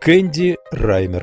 Кэнди Раймер.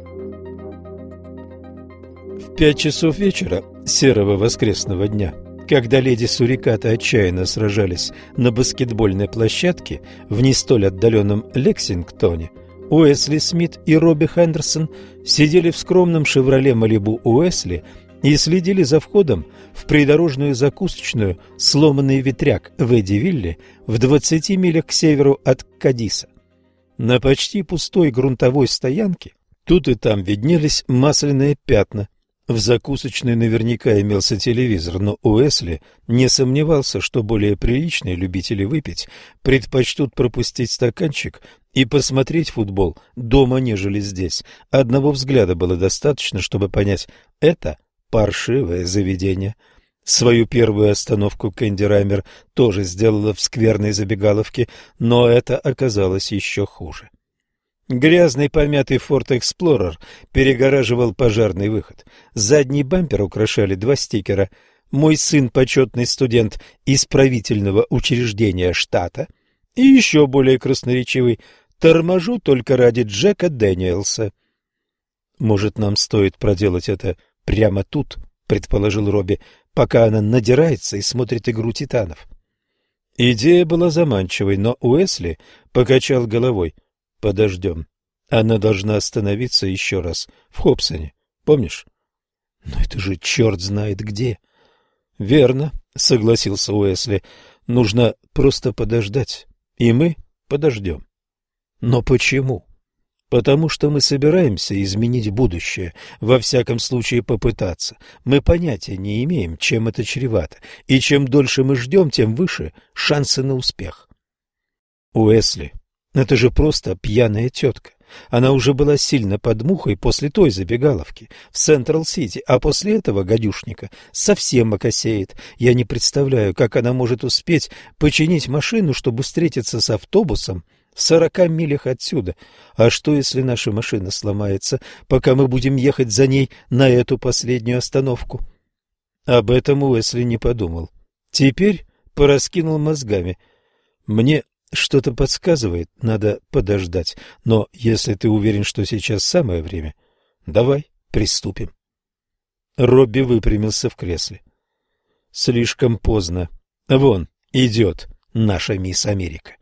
В 5 часов вечера серого воскресного дня, когда леди Сурикаты отчаянно сражались на баскетбольной площадке в не столь отдаленном Лексингтоне, Уэсли Смит и Робби Хендерсон сидели в скромном «Шевроле Малибу» Уэсли и следили за входом в придорожную закусочную «Сломанный ветряк» в Эддивилле в 20 милях к северу от Кадиса. На почти пустой грунтовой стоянке тут и там виднелись масляные пятна. В закусочной наверняка имелся телевизор, но Уэсли не сомневался, что более приличные любители выпить предпочтут пропустить стаканчик и посмотреть футбол дома, нежели здесь. Одного взгляда было достаточно, чтобы понять – это паршивое заведение. Свою первую остановку Кэнди Раймер тоже сделала в скверной забегаловке, но это оказалось еще хуже. Грязный помятый Ford Explorer перегораживал пожарный выход. Задний бампер украшали 2 стикера: «Мой сын почетный студент исправительного учреждения штата» и еще более красноречивый: «Торможу только ради Джека Дэниелса». «Может, нам стоит проделать это прямо тут?» — предположил Робби, пока она надирается и смотрит игру титанов. Идея была заманчивой, но Уэсли покачал головой. «Подождем. Она должна остановиться еще раз в Хобсоне, помнишь?» «Но это же черт знает где». «Верно», — согласился Уэсли. «Нужно просто подождать, и мы подождем». «Но почему?» «Потому что мы собираемся изменить будущее, во всяком случае попытаться. Мы понятия не имеем, чем это чревато, и чем дольше мы ждем, тем выше шансы на успех». «Уэсли, это же просто пьяная тетка. Она уже была сильно под мухой после той забегаловки в Централ-Сити, а после этого гадюшника совсем окосеет. Я не представляю, как она может успеть починить машину, чтобы встретиться с автобусом в 40 милях отсюда. А что, если наша машина сломается, пока мы будем ехать за ней на эту последнюю остановку?» Об этом Уэсли не подумал. Теперь пораскинул мозгами. «Мне что-то подсказывает, надо подождать. Но если ты уверен, что сейчас самое время, давай приступим». Робби выпрямился в кресле. «Слишком поздно. Вон идет наша мисс Америка».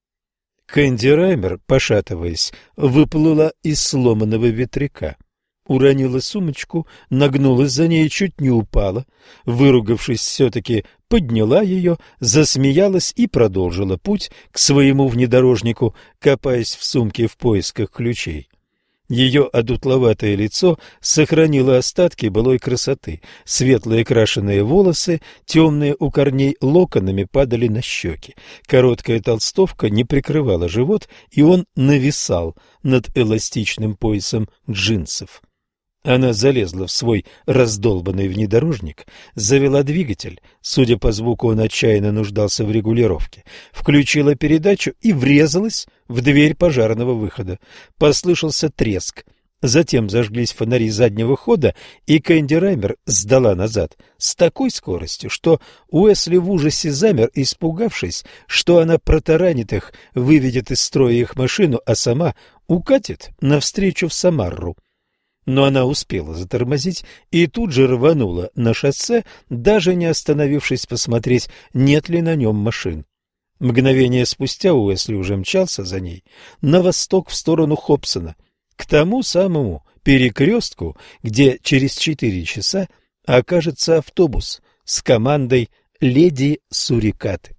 Кэнди Раймер, пошатываясь, выплыла из сломанного ветряка. Уронила сумочку, нагнулась за ней и чуть не упала. Выругавшись, все-таки подняла ее, засмеялась и продолжила путь к своему внедорожнику, копаясь в сумке в поисках ключей. Ее одутловатое лицо сохранило остатки былой красоты. Светлые крашеные волосы, темные у корней, локонами падали на щеки. Короткая толстовка не прикрывала живот, и он нависал над эластичным поясом джинсов. Она залезла в свой раздолбанный внедорожник, завела двигатель, судя по звуку, он отчаянно нуждался в регулировке, включила передачу и врезалась в дверь пожарного выхода. Послышался треск. Затем зажглись фонари заднего хода, и Кэнди Раймер сдала назад с такой скоростью, что Уэсли в ужасе замер, испугавшись, что она протаранит их, выведет из строя их машину, а сама укатит навстречу в Самарру. Но она успела затормозить и тут же рванула на шоссе, даже не остановившись посмотреть, нет ли на нем машин. Мгновение спустя Уэсли уже мчался за ней на восток в сторону Хобсона, к тому самому перекрестку, где через 4 часа окажется автобус с командой леди Сурикаты.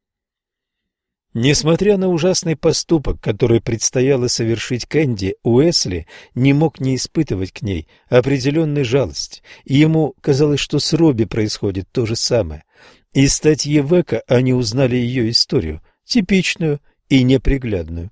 Несмотря на ужасный поступок, который предстояло совершить Кэнди, Уэсли не мог не испытывать к ней определенной жалости, и ему казалось, что с Робби происходит то же самое. Из статьи Века они узнали ее историю, типичную и неприглядную.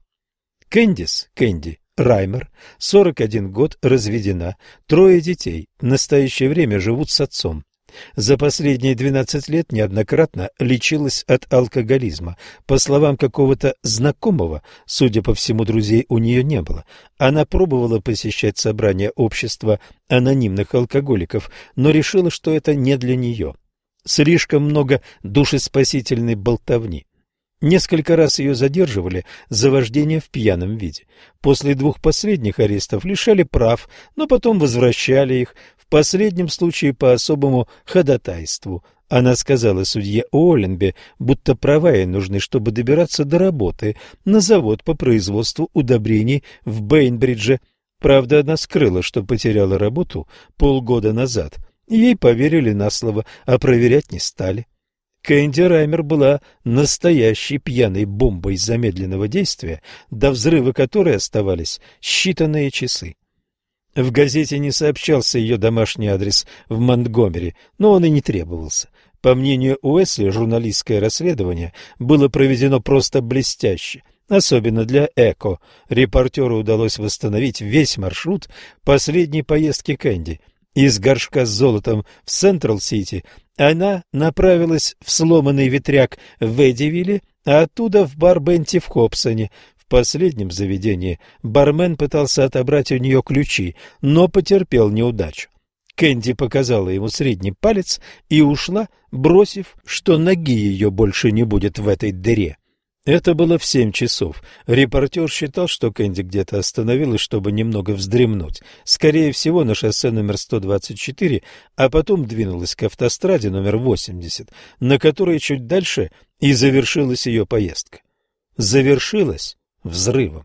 Кэнди Раймер, 41 год, разведена, 3 детей, в настоящее время живут с отцом. За последние 12 лет неоднократно лечилась от алкоголизма. По словам какого-то знакомого, судя по всему, друзей у нее не было. Она пробовала посещать собрания общества анонимных алкоголиков, но решила, что это не для нее. Слишком много душеспасительной болтовни. Несколько раз ее задерживали за вождение в пьяном виде. После 2 последних арестов лишали прав, но потом возвращали их, в последнем случае по особому ходатайству. Она сказала судье Уолленби, будто права ей нужны, чтобы добираться до работы на завод по производству удобрений в Бейнбридже. Правда, она скрыла, что потеряла работу полгода назад. Ей поверили на слово, а проверять не стали. Кэнди Раймер была настоящей пьяной бомбой замедленного действия, до взрыва которой оставались считанные часы. В газете не сообщался ее домашний адрес в Монтгомери, но он и не требовался. По мнению Уэсли, журналистское расследование было проведено просто блестяще, особенно для «Эко». Репортеру удалось восстановить весь маршрут последней поездки Кэнди. Из горшка с золотом в Централ-Сити она направилась в сломанный ветряк в Эдивилле, а оттуда в бар Бенти в Хобсоне. В последнем заведении бармен пытался отобрать у нее ключи, но потерпел неудачу. Кэнди показала ему средний палец и ушла, бросив, что ноги ее больше не будет в этой дыре. Это было в 7 часов. Репортер считал, что Кэнди где-то остановилась, чтобы немного вздремнуть. Скорее всего, на шоссе номер 124, а потом двинулась к автостраде номер 80, на которой чуть дальше и завершилась ее поездка. Завершилась взрывом.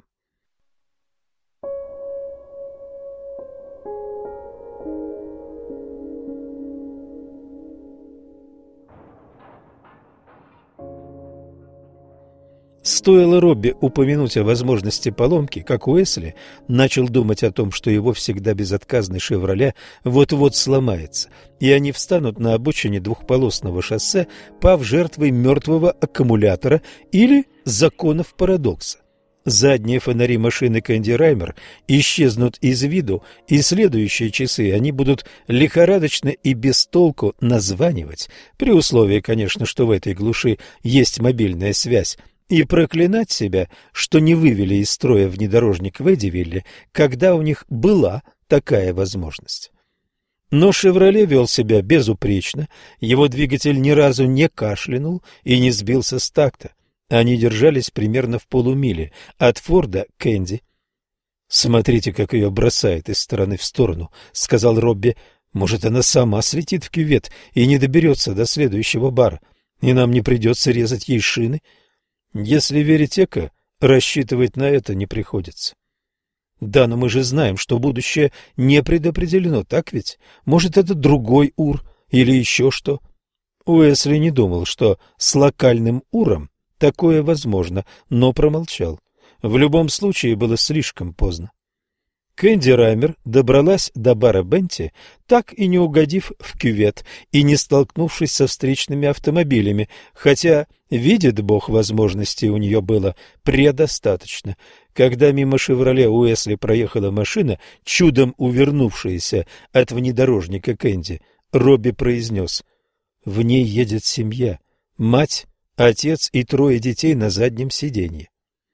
Стоило Робби упомянуть о возможности поломки, как Уэсли начал думать о том, что его всегда безотказный «Шевроле» вот-вот сломается, и они встанут на обочине двухполосного шоссе, пав жертвой мертвого аккумулятора или законов парадокса. Задние фонари машины Кэнди Раймер исчезнут из виду, и следующие часы они будут лихорадочно и без толку названивать, при условии, конечно, что в этой глуши есть мобильная связь, и проклинать себя, что не вывели из строя внедорожник в Эдивилле, когда у них была такая возможность. Но «Шевроле» вел себя безупречно, его двигатель ни разу не кашлянул и не сбился с такта. Они держались примерно в полумиле от Форда к Кэнди. «Смотрите, как ее бросает из стороны в сторону», — сказал Робби. «Может, она сама слетит в кювет и не доберется до следующего бара, и нам не придется резать ей шины?» Если верить Эко, рассчитывать на это не приходится. Да, но мы же знаем, что будущее не предопределено, так ведь? Может, это другой Ур или еще что? Уэсли не думал, что с локальным Уром такое возможно, но промолчал. В любом случае было слишком поздно. Кэнди Раймер добралась до бара Бенти, так и не угодив в кювет и не столкнувшись со встречными автомобилями, хотя, видит Бог, возможностей у нее было предостаточно. Когда мимо «Шевроле» Уэсли проехала машина, чудом увернувшаяся от внедорожника Кэнди, Робби произнес: «В ней едет семья, мать, отец и 3 детей на заднем сиденье».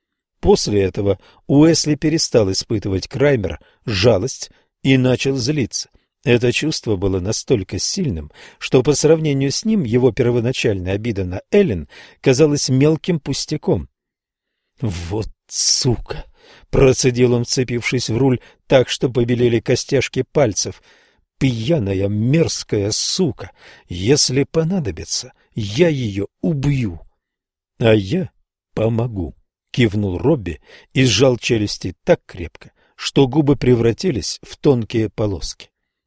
После этого Уэсли перестал испытывать к Раймер жалость и начал злиться. Это чувство было настолько сильным, что по сравнению с ним его первоначальная обида на Эллен казалась мелким пустяком. «Вот сука!» — процедил он, вцепившись в руль так, что побелели костяшки пальцев. «Пьяная мерзкая сука! Если понадобится, я ее убью!» «А я помогу!» — кивнул Робби и сжал челюсти так крепко, что губы превратились в тонкие полоски.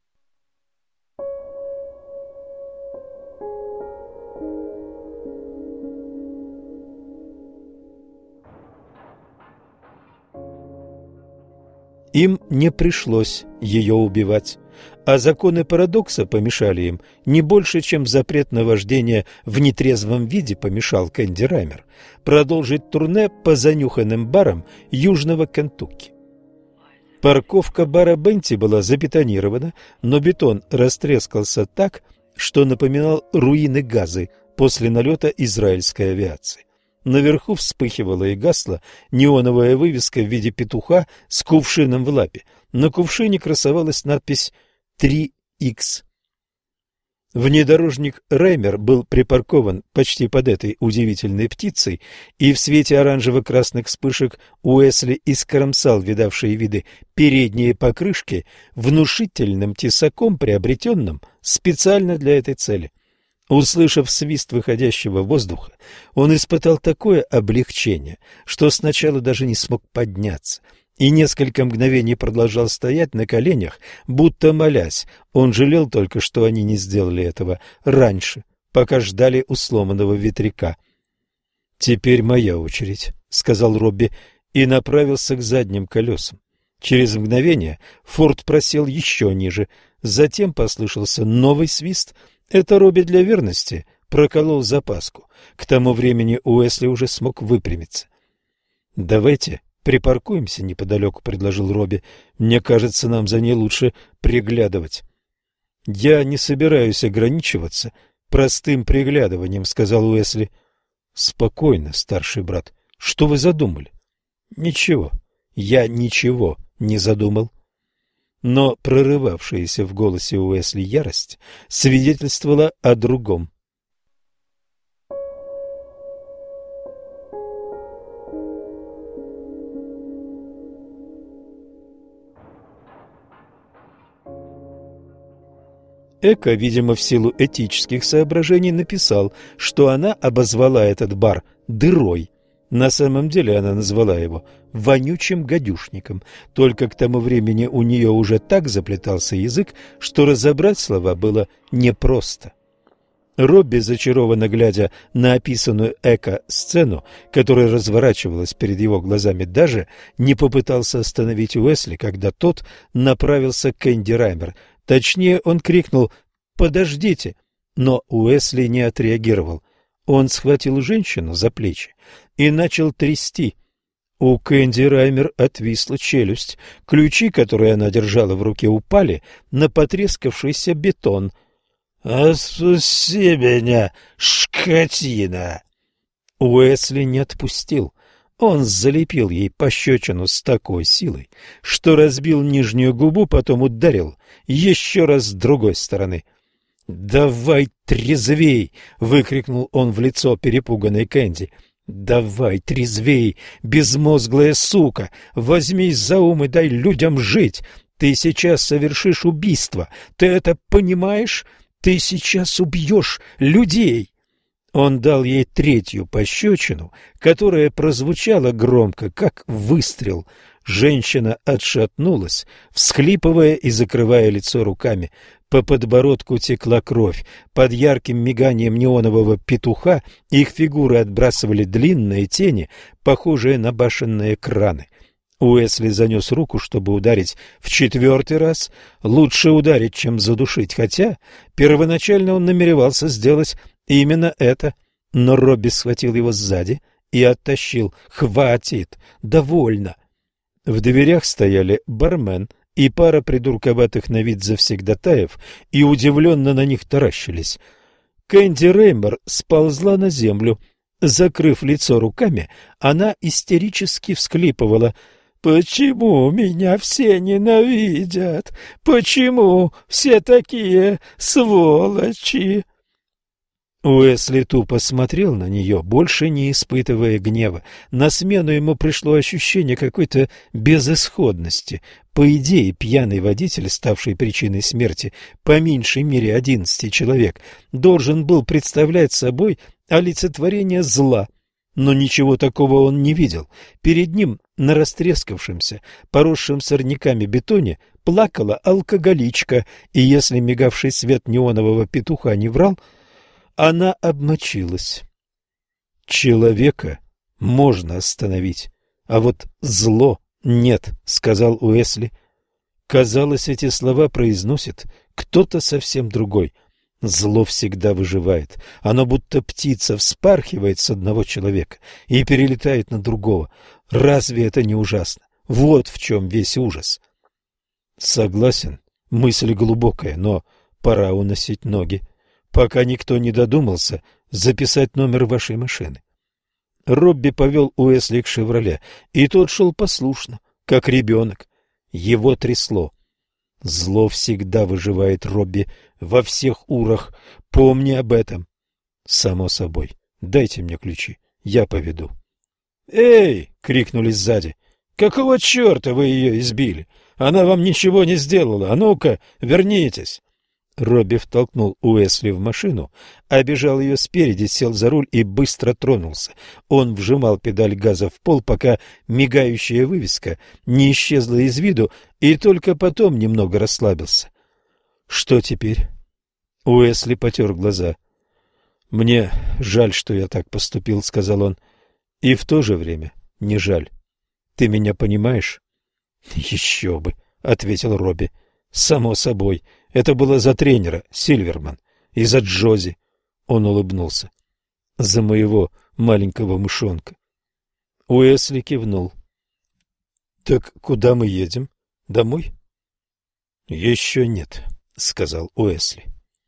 Им не пришлось ее убивать, а законы парадокса помешали им не больше, чем запрет на вождение в нетрезвом виде помешал Кэнди Раймер продолжить турне по занюханным барам Южного Кентукки. Парковка бара Бенти была забетонирована, но бетон растрескался так, что напоминал руины Газы после налета израильской авиации. Наверху вспыхивала и гасла неоновая вывеска в виде петуха с кувшином в лапе. На кувшине красовалась надпись 3Х. Внедорожник Раймер был припаркован почти под этой удивительной птицей, и в свете оранжево-красных вспышек Уэсли искромсал видавшие виды передние покрышки внушительным тесаком, приобретенным специально для этой цели. Услышав свист выходящего воздуха, он испытал такое облегчение, что сначала даже не смог подняться, и несколько мгновений продолжал стоять на коленях, будто молясь. Он жалел только, что они не сделали этого раньше, пока ждали у сломанного ветряка. «Теперь моя очередь», — сказал Робби и направился к задним колесам. Через мгновение Форд просел еще ниже, затем послышался новый свист. Это Робби для верности проколол запаску. К тому времени Уэсли уже смог выпрямиться. «Давайте припаркуемся неподалеку», — предложил Робби. «Мне кажется, нам за ней лучше приглядывать». «Я не собираюсь ограничиваться простым приглядыванием», — сказал Уэсли. «Спокойно, старший брат. Что вы задумали?» «Ничего. Я ничего не задумал». Но прорывавшаяся в голосе Уэсли ярость свидетельствовала о другом. Эко, видимо, в силу этических соображений, написал, что она обозвала этот бар «дырой». На самом деле она назвала его «вонючим гадюшником», только к тому времени у нее уже так заплетался язык, что разобрать слова было непросто. Робби, зачарованно глядя на описанную Эко-сцену, которая разворачивалась перед его глазами, даже не попытался остановить Уэсли, когда тот направился к Энди Раймер. Точнее, он крикнул «Подождите!», но Уэсли не отреагировал. Он схватил женщину за плечи и начал трясти. У Кэнди Раймер отвисла челюсть. Ключи, которые она держала в руке, упали на потрескавшийся бетон. «Отпусти меня, скотина!» Уэсли не отпустил. Он залепил ей пощечину с такой силой, что разбил нижнюю губу, потом ударил еще раз с другой стороны. «Давай трезвей!» — выкрикнул он в лицо перепуганной Кэнди. «Давай трезвей, безмозглая сука! Возьмись за ум и дай людям жить! Ты сейчас совершишь убийство! Ты это понимаешь? Ты сейчас убьешь людей!» Он дал ей третью пощечину, которая прозвучала громко, как выстрел. Женщина отшатнулась, всхлипывая и закрывая лицо руками. По подбородку текла кровь. Под ярким миганием неонового петуха их фигуры отбрасывали длинные тени, похожие на башенные краны. Уэсли занес руку, чтобы ударить в четвертый раз. Лучше ударить, чем задушить, хотя первоначально он намеревался сделать именно это. Но Робби схватил его сзади и оттащил. «Хватит! Довольно!» В дверях стояли бармен и пара придурковатых на вид завсегдатаев, и удивленно на них таращились. Кэнди Реймер сползла на землю. Закрыв лицо руками, она истерически всхлипывала. «Почему меня все ненавидят? Почему все такие сволочи?» Уэсли тупо смотрел на нее, больше не испытывая гнева. На смену ему пришло ощущение какой-то безысходности. По идее, пьяный водитель, ставший причиной смерти по меньшей мере 11 человек, должен был представлять собой олицетворение зла. Но ничего такого он не видел. Перед ним на растрескавшемся, поросшем сорняками бетоне плакала алкоголичка, и если мигавший свет неонового петуха не врал, она обмочилась. «Человека можно остановить, а вот зло нет», — сказал Уэсли. Казалось, эти слова произносит кто-то совсем другой. Зло всегда выживает. Оно будто птица вспархивает с одного человека и перелетает на другого. Разве это не ужасно? Вот в чем весь ужас. Согласен, мысль глубокая, но пора уносить ноги, пока никто не додумался записать номер вашей машины. Робби повел Уэсли к «Шевроле», и тот шел послушно, как ребенок. Его трясло. Зло всегда выживает, Робби, во всех урах. Помни об этом. Само собой. Дайте мне ключи, я поведу. «Эй!» — крикнули сзади. «Какого черта вы ее избили? Она вам ничего не сделала. А ну-ка, вернитесь!» Робби втолкнул Уэсли в машину, обежал ее спереди, сел за руль и быстро тронулся. Он вжимал педаль газа в пол, пока мигающая вывеска не исчезла из виду, и только потом немного расслабился. «Что теперь?» Уэсли потер глаза. «Мне жаль, что я так поступил», — сказал он, — «и в то же время не жаль. Ты меня понимаешь?» «Еще бы», — ответил Робби. «Само собой. Это было за тренера, Сильверман, и за Джози». Он улыбнулся. «За моего маленького мышонка». Уэсли кивнул. «Так куда мы едем? Домой?» «Еще нет», — сказал Уэсли.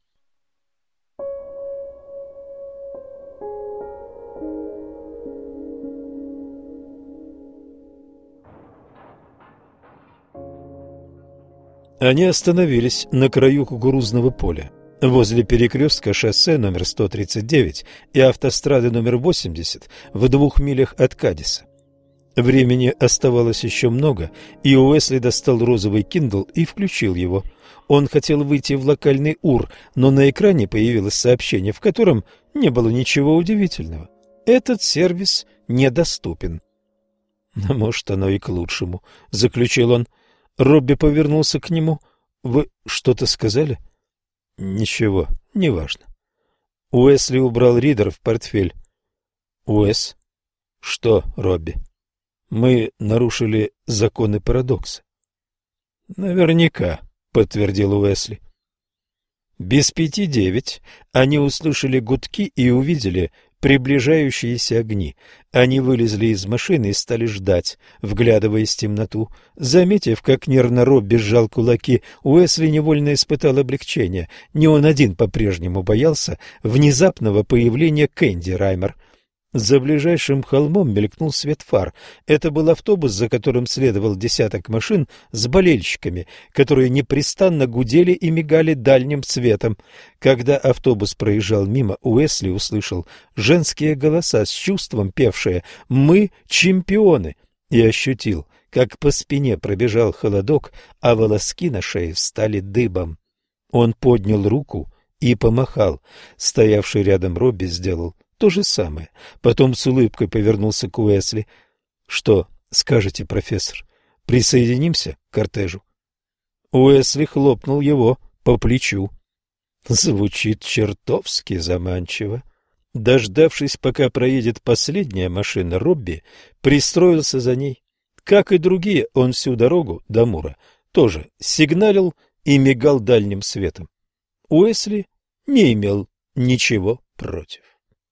Они остановились на краю кукурузного поля, возле перекрестка шоссе номер 139 и автострады номер 80 в 2 милях от Кадиса. Времени оставалось еще много, и Уэсли достал розовый Kindle и включил его. Он хотел выйти в локальный УР, но на экране появилось сообщение, в котором не было ничего удивительного. Этот сервис недоступен. «Может, оно и к лучшему», — заключил он. Робби повернулся к нему. «Вы что-то сказали?» «Ничего, неважно». Уэсли убрал ридер в портфель. «Уэс?» «Что, Робби?» «Мы нарушили законы парадокса». «Наверняка», — подтвердил Уэсли. Без 5:09 они услышали гудки и увидели приближающиеся огни. Они вылезли из машины и стали ждать, вглядываясь в темноту. Заметив, как нервно Робби сжал кулаки, Уэсли невольно испытал облегчение. Не он один по-прежнему боялся внезапного появления Кэнди Раймер. За ближайшим холмом мелькнул свет фар. Это был автобус, за которым следовал десяток машин с болельщиками, которые непрестанно гудели и мигали дальним светом. Когда автобус проезжал мимо, Уэсли услышал женские голоса с чувством певшие «Мы чемпионы!» и ощутил, как по спине пробежал холодок, а волоски на шее встали дыбом. Он поднял руку и помахал. Стоявший рядом Робби сделал то же самое. Потом с улыбкой повернулся к Уэсли. «Что скажете, профессор? Присоединимся к кортежу?» Уэсли хлопнул его по плечу. Звучит чертовски заманчиво. Дождавшись, пока проедет последняя машина, Робби пристроился за ней. Как и другие, он всю дорогу до Мура тоже сигналил и мигал дальним светом. Уэсли не имел ничего против.